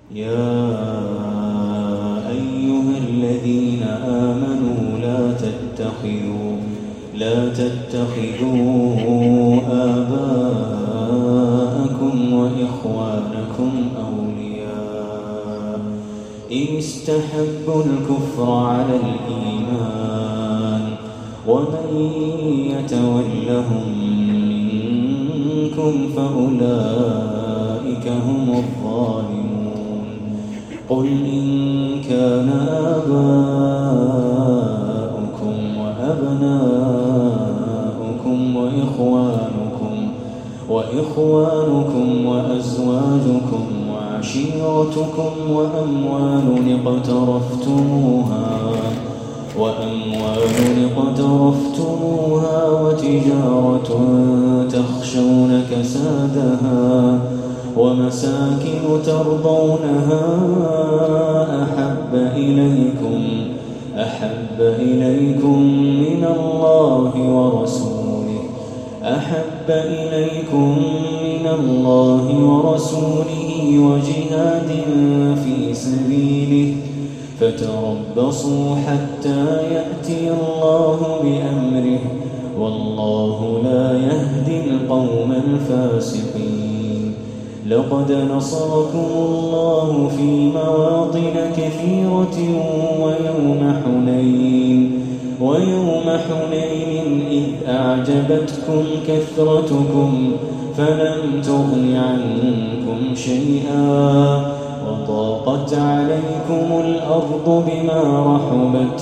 يا أيها الذين آمنوا لا تتخذوا آباءكم وإخوانكم أولياء إن استحبوا الكفر على الإيمان ومن يتولهم منكم فأولئك هم الظالمون قل إن كان آباؤكم وأبناؤكم وإخوانكم وأزواجكم وعشيرتكم وأموال اقترفتموها وتجارة تخشون كسادها ومساكن ترضونها أحب إليكم من الله ورسوله وجهاد في سبيله فتربصوا حتى يأتي الله بأمره والله لا يهدي القوم الفاسقين لقد نصركم الله في مواطن كثيرة ويوم حنين إذ أعجبتكم كثرتكم فلم تغن عنكم شيئا وضاقت عليكم الأرض بما رحبت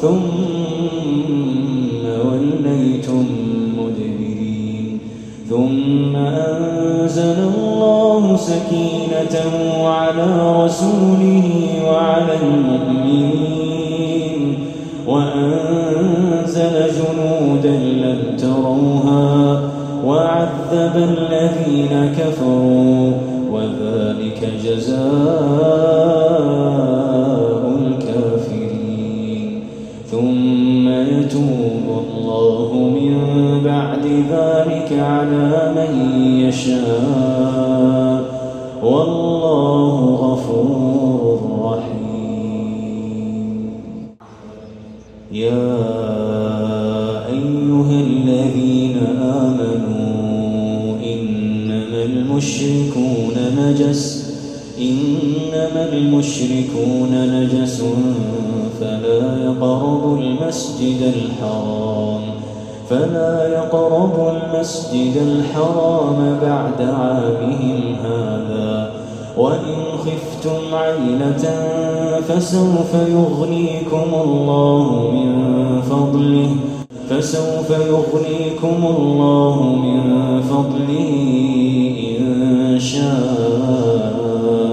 ثم وليتم مدبرين ثم أنزل الله سكينته على رسوله وعلى المؤمنين وأنزل جنودا لم تروها وعذب الذين كفروا وذلك جزاء الكافرين ثم يتوب الله من بعد ذلك على من يشاء والله غفور رحيم يا أيها الذين آمنوا إنما المشركون نجس فلا يقربوا المسجد الحرام بعد عامهم هذا وإن خفتم عيلة فسوف يغنيكم الله من فضله إن شاء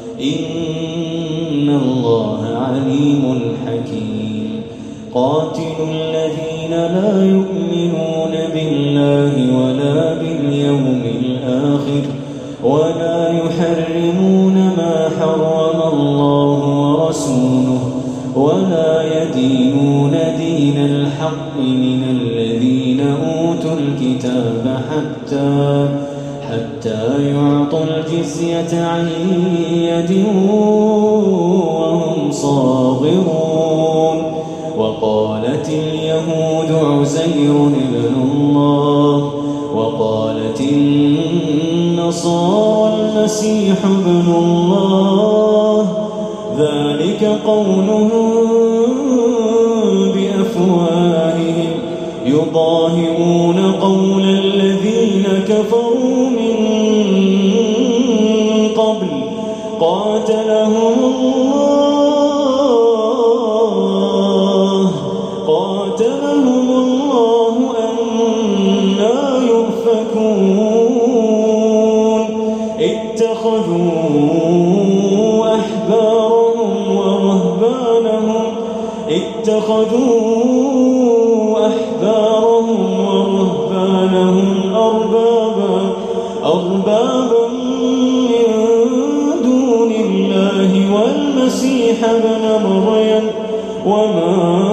إن الله عليم حكيم قاتلوا الذين لا يؤمنون بالله ولا باليوم الآخر ولا يحرمون ما حرم الله ورسوله ولا يدينون دين الحق من الذين أوتوا الكتاب حتى يعطوا الجزية عن يد وهم صاغرون وقالت اليهود عزير ابن الله وقالت النصارى المسيح ابن الله ذلك قولهم بأفواههم يضاهئون قول الذين كفروا من قبل قاتلهم الله أنى يؤفكون اتخذوا أحبارهم ورهبانهم أربابا من دون الله والمسيح ابن مريم وما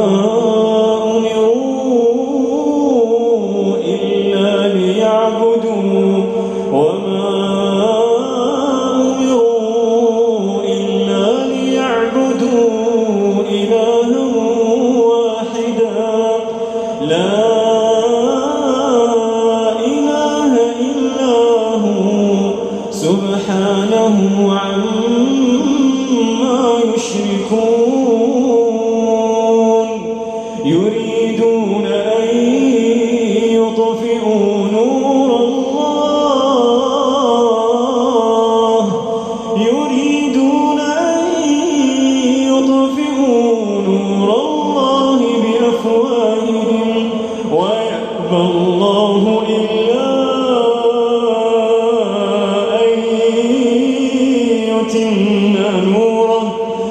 أمروا إلا ليعبدوا عما يشركون يريدون أن يطفئوا نور الله بأفواههم ويأبى الله إلا أن يتم نوره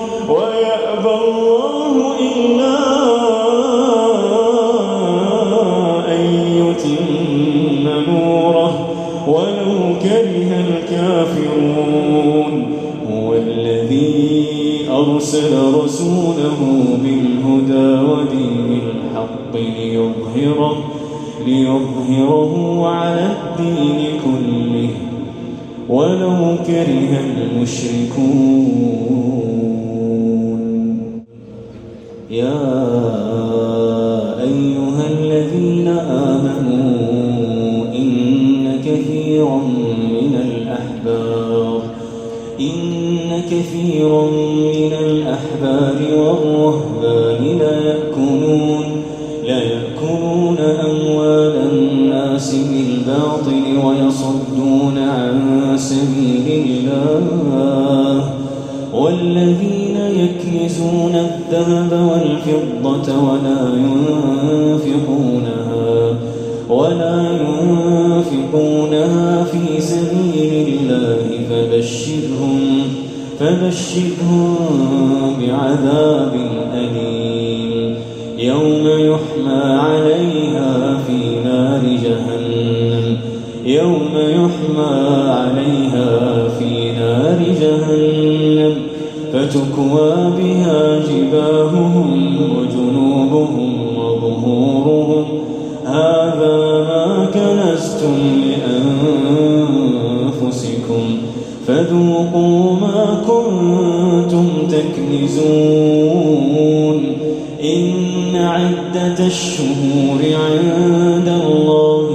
ولو كره الكافرون هو الذي أرسل رسوله بالهدى ودين الحق ليظهره على الدين كله ولو كره المشركون يا أيها الذين آمنوا إن كثيرا من الأحبار والرهبان ليأكلون أموال الناس بالباطل ويصدون عن سبيل الله والذين يكنزون الذهب والفضة ولا ينفقونها في سبيل الله فبشرهم بعذاب أليم يوم يحمى عليها في نار جهنم فتكوى بها جباههم وجنوبهم وظهورهم هذا ما كنزتم لأنفسكم فذوقوا ما كنتم تكنزون إن عدة الشهور عند الله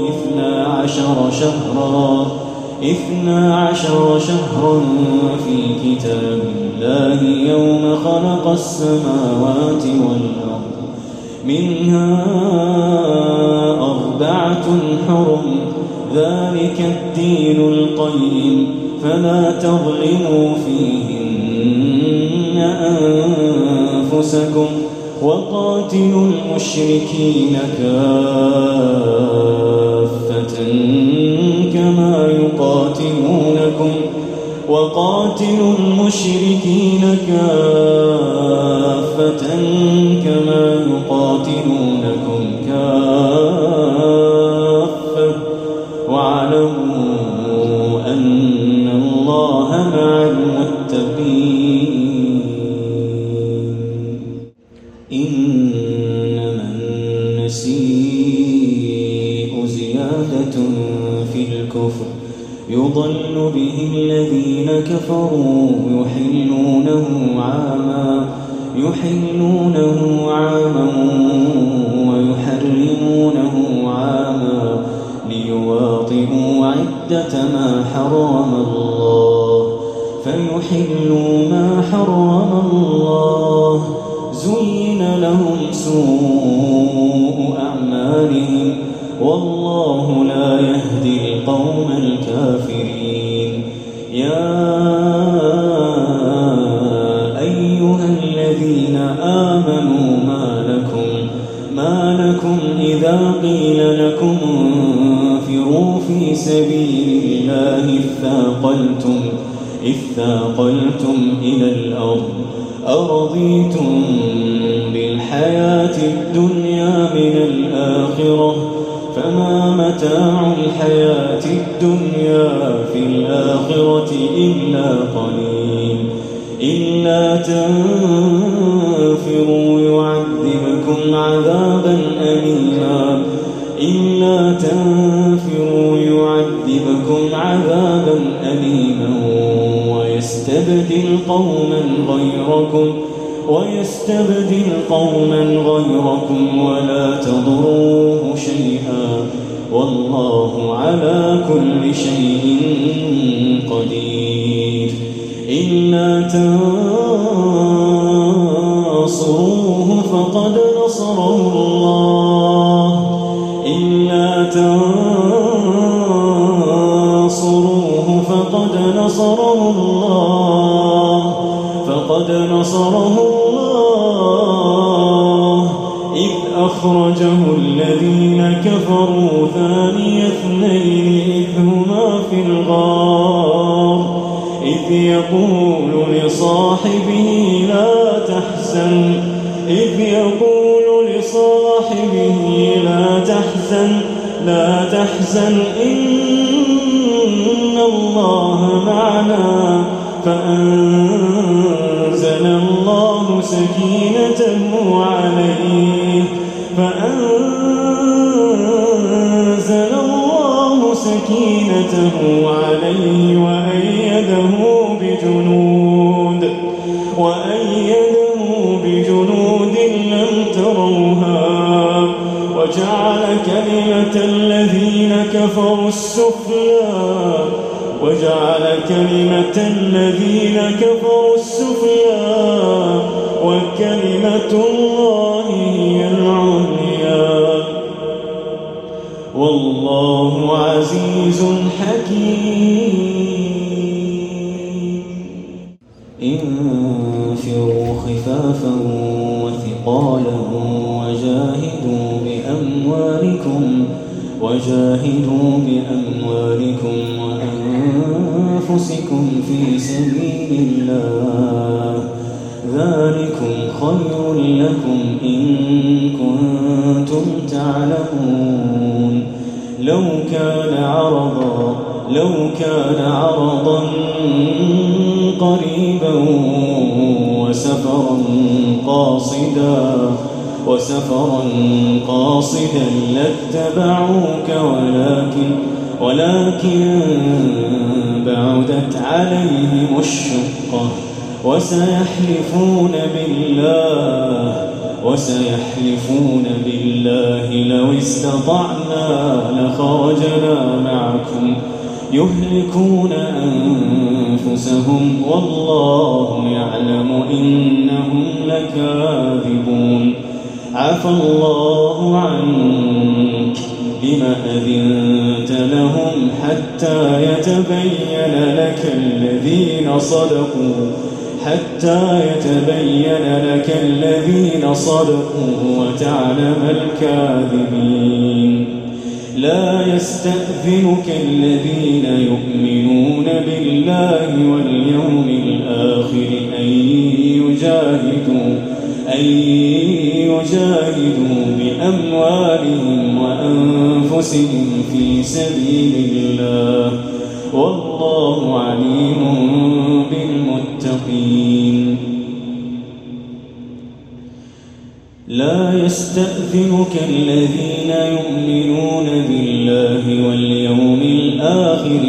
12 شهرا في كتاب الله يوم خلق السماوات والأرض منها 4 حرم ذلك الدين القيم فلا تظلموا فيهن أنفسكم وقاتلوا المشركين كافة كما يقاتلونكم كافة واعلموا أن الله مع المتقين إنما النسيء زيادة في الكفر يضل به الذين كفروا يحلونه عاما ويحرمونه عاما ليواطئوا عدة ما حرم الله فيحلوا ما حرم الله زين لهم سوء أعمالهم والله لا يهدي القوم الكافرين يا أيها الذين آمنوا ما لكم إذا قيل لكم انفروا في سبيل الله اثاقلتم إلى الأرض أرضيتم بالحياة الدنيا من الآخرة فما متاع الحياة الدنيا في الآخرة إلا قليل إلا تنفروا يعذبكم عذابا أليما ويستبدل قوما غيركم ولا تضروه شيئا والله على كل شيء قدير إلا تنصروه فقد نصره الله إلا تنصروه فقد نصره الله إذ أخرجه الذين كفروا ثاني اثنين إذ هما في الغار إذ يقول لصاحبه لا تحزن إن الله معنا فأنزل الله سكينته عليه وأيده بجنود لم تروها وجعل كلمة الذين كفروا السفلى وكلمة الله هي العليا والله عزيز حكيم انفروا خفافا وثقالا وجاهدوا بأموالكم وأنفسكم في سبيل الله ذلكم خير لكم إن كنتم تعلمون لو كان عرضا قريبا وسفرا قاصدا لاتبعوك ولكن بعدت عليهم الشقة وسيحلفون بالله لو استطعنا لخرجنا معكم يهلكون أنفسهم والله يعلم إنهم لكاذبون عفى الله عنك لم أذنت لهم حتى يتبين لك الذين صدقوا وتعلم الكاذبين لا يستأذنك الذين يؤمنون بالله واليوم الآخر أن يجاهدوا بأموالهم وأنفسهم في سبيل الله والله عليم بالمتقين لا يستأذنك الذين يؤمنون بالله واليوم الآخر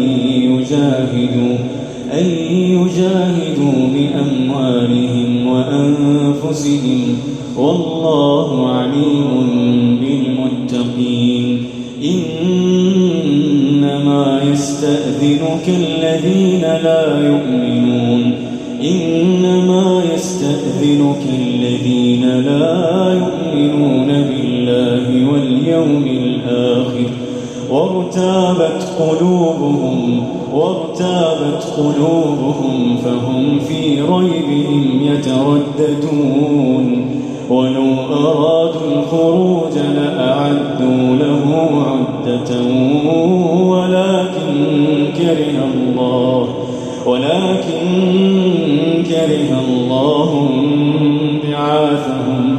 أن يجاهدوا بأموالهم وأنفسهم والله عليم بالمتقين إنما يستأذنك الذين لا يؤمنون بالله واليوم الآخر وارتابت قلوبهم فهم في ريبهم يترددون ولو أرادوا الخروج لأعدوا له عدة ولكن كره الله بعاثهم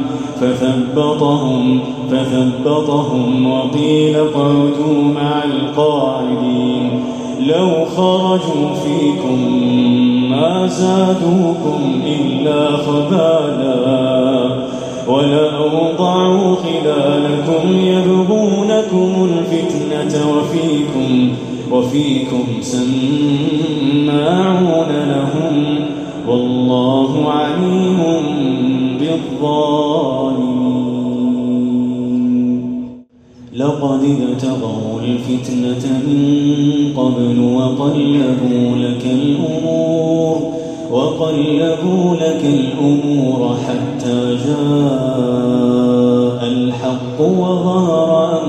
فثبطهم وقيل اقعدوا مع القاعدين لو خرجوا فيكم ما زادوكم إلا خبالا ولأوضعوا خلالكم يبغونكم الفتنة وفيكم سماعون لهم والله عليم بالظالمين لقد ابتغوا الفتنة من قبل وقلبوا لك الأمور حتى جاء الحق وظهر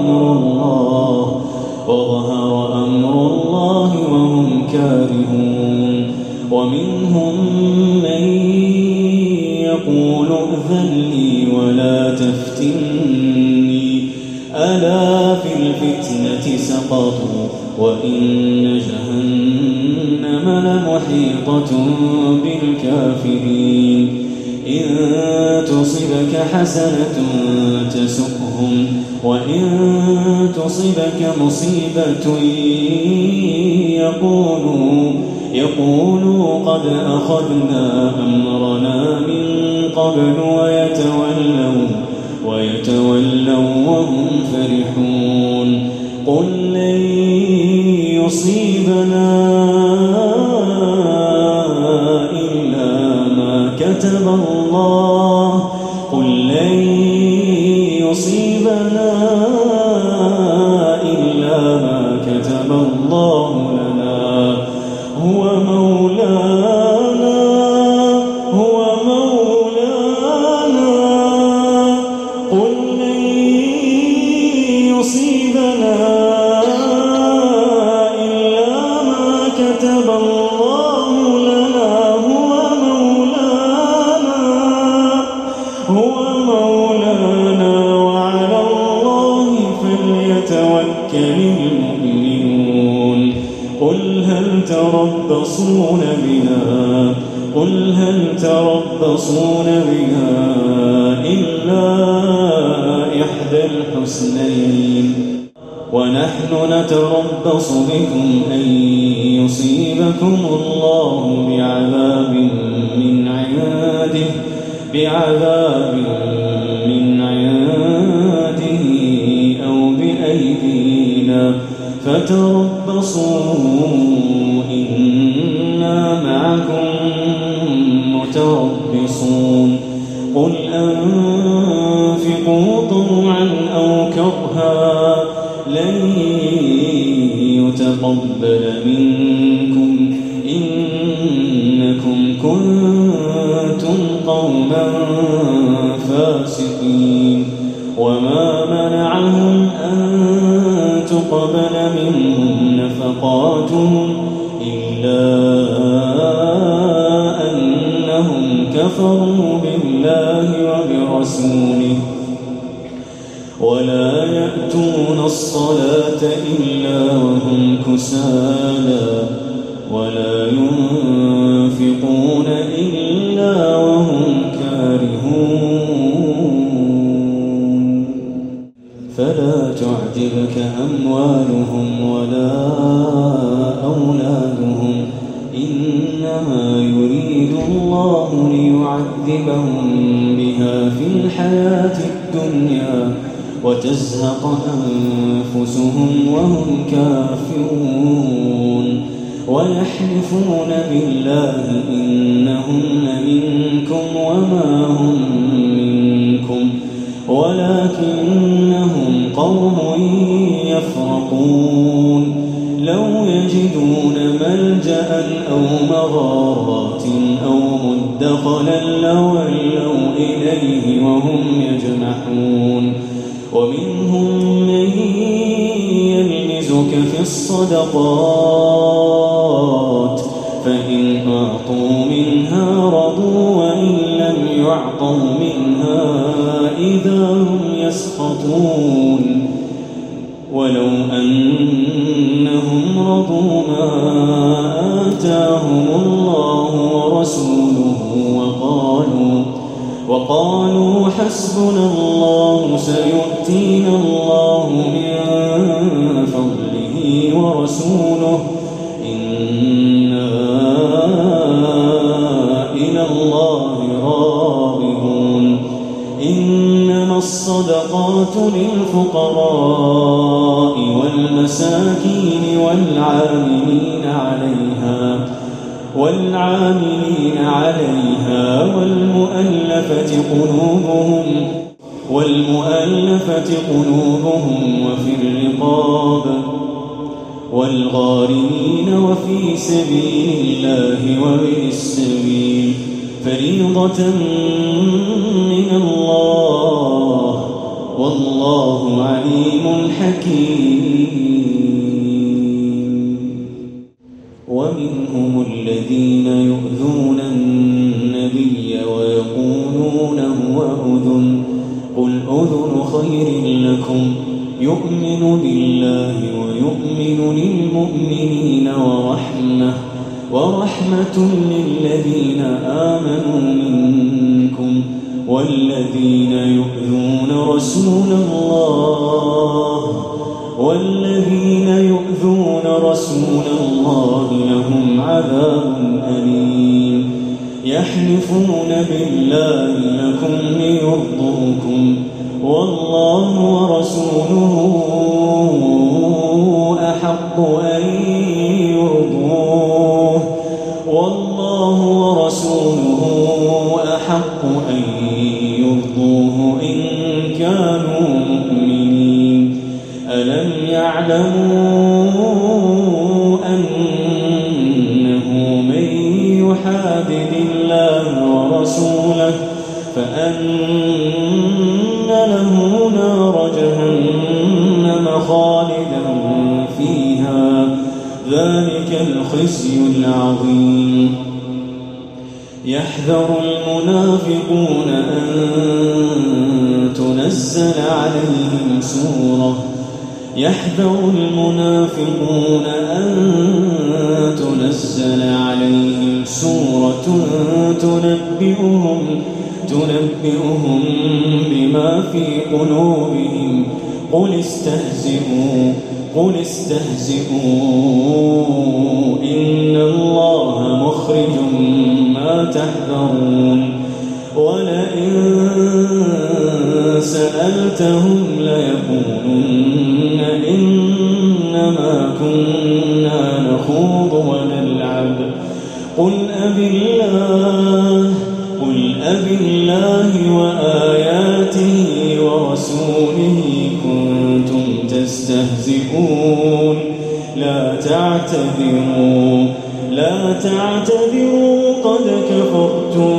أمر الله وهم كارهون. ومنهم من يقول ائذن لي ولا تفتني ألا في الفتنة سقطوا وإن جهنم لمحيطة بالكافرين. إن تصبك حسنة تسؤهم وإن تصبك مصيبة يقولوا قد أخذنا أمرنا من قبل ويتولوا وهم فرحون. قل لن يصيبنا إلا ما كتب الله لنا هو مولانا قل لن يصيبنا إلا ما كتب الله لنا هو مولانا وعلى الله فليتوكل المؤمنون. قل هل تربصون بنا إلا إحدى الحسنين ونحن نتربص بكم أن يصيبكم الله بعذاب من عنده أو بأيدينا فتربصوا إنا معكم متربصون. قل أنفقوا طوعا أو كرها لن يتقبل منكم إنكم كنتم قوما فاسقين. وما منعهم أن تقبل منهم نفقاتهم إلا أنهم كفروا بالله وبرسوله ولا يأتون الصلاة إلا وهم كسالى ولا ينفقون إلا وهم كارهون. فلا تعجبك أموالهم ولا أولادهم إنما يريد الله ليعذبهم بها في الحياة الدنيا وتزهق أنفسهم وهم كافرون. ويحلفون بالله إنهم لمنكم وما هم منكم ولكنهم قوم يفرقون. لو يجدون ملجأ أو مغارات أو مدخلا لولوا إليه وهم يجمحون. ومنهم من يلمزك في الصدقات فإن أعطوا منها رضوا وإن لم يعطوا منها إذا هم يسخطون. ولو أنهم رضوا ما آتاهم الله ورسوله وقالوا حسبنا الله سيؤتينا الله من فضله ورسوله إنا إلى الله راغبون. إنما الصدقات للفقراء والمساكين والعاملين عليها والمؤلفة قلوبهم والمؤلفة قلوبهم وفي الرقاب والغارمين وفي سبيل الله وابن السبيل فريضة من الله والله عليم حكيم. ومنهم الذين يؤذون النبي ويقولون هو أذن قل أذن خير لكم يؤمن بالله ويؤمن للمؤمنين ورحمة للذين آمنوا منكم والذين يؤذون رسول الله لهم عذاب أليم. يحلفون بالله لكم ليرضوكم والله ورسوله أحق أن يرضوه إن كانوا مؤمنين. ألم يعلموا أنه من يحادد الله ورسوله فأن له نار جهنم خالدا فيها ذلك الخزي العظيم. يحذر المنافقون أن تنزل عليهم سورة تنبئهم بما في قلوبهم قل استهزئوا إن الله مخرج ما تحذرون. ولئن سألتهم ليقولن إنما كنا نخوض ونلعب قل أبي الله وآياته ورسوله كنتم تستهزئون لا تعتذروا قد كفرتم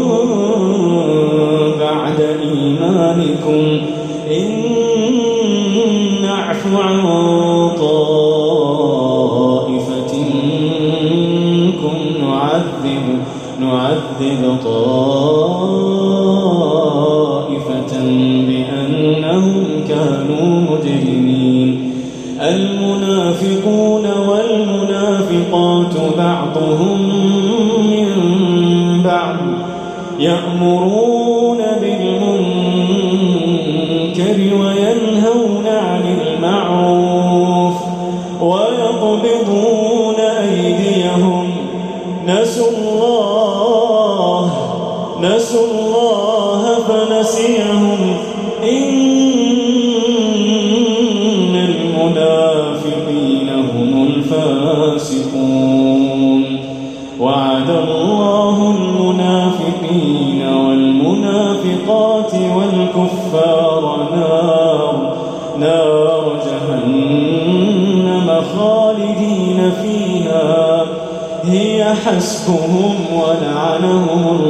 بعد إيمانكم إن نعف عن طائفة منكم نعذب طائفة بأنهم كانوا مجرمين. المنافقون والمنافقات بعضهم من بعض يأمرون بالمنكر وينهون عن المعروف ويقبضون أيديهم نسوا الله فنسيهم إن المنافقين هم الفاسقون. وعد الله المنافقين والمنافقات والكفار نار جهنم خالدين فيها هي حسبهم ولعنهم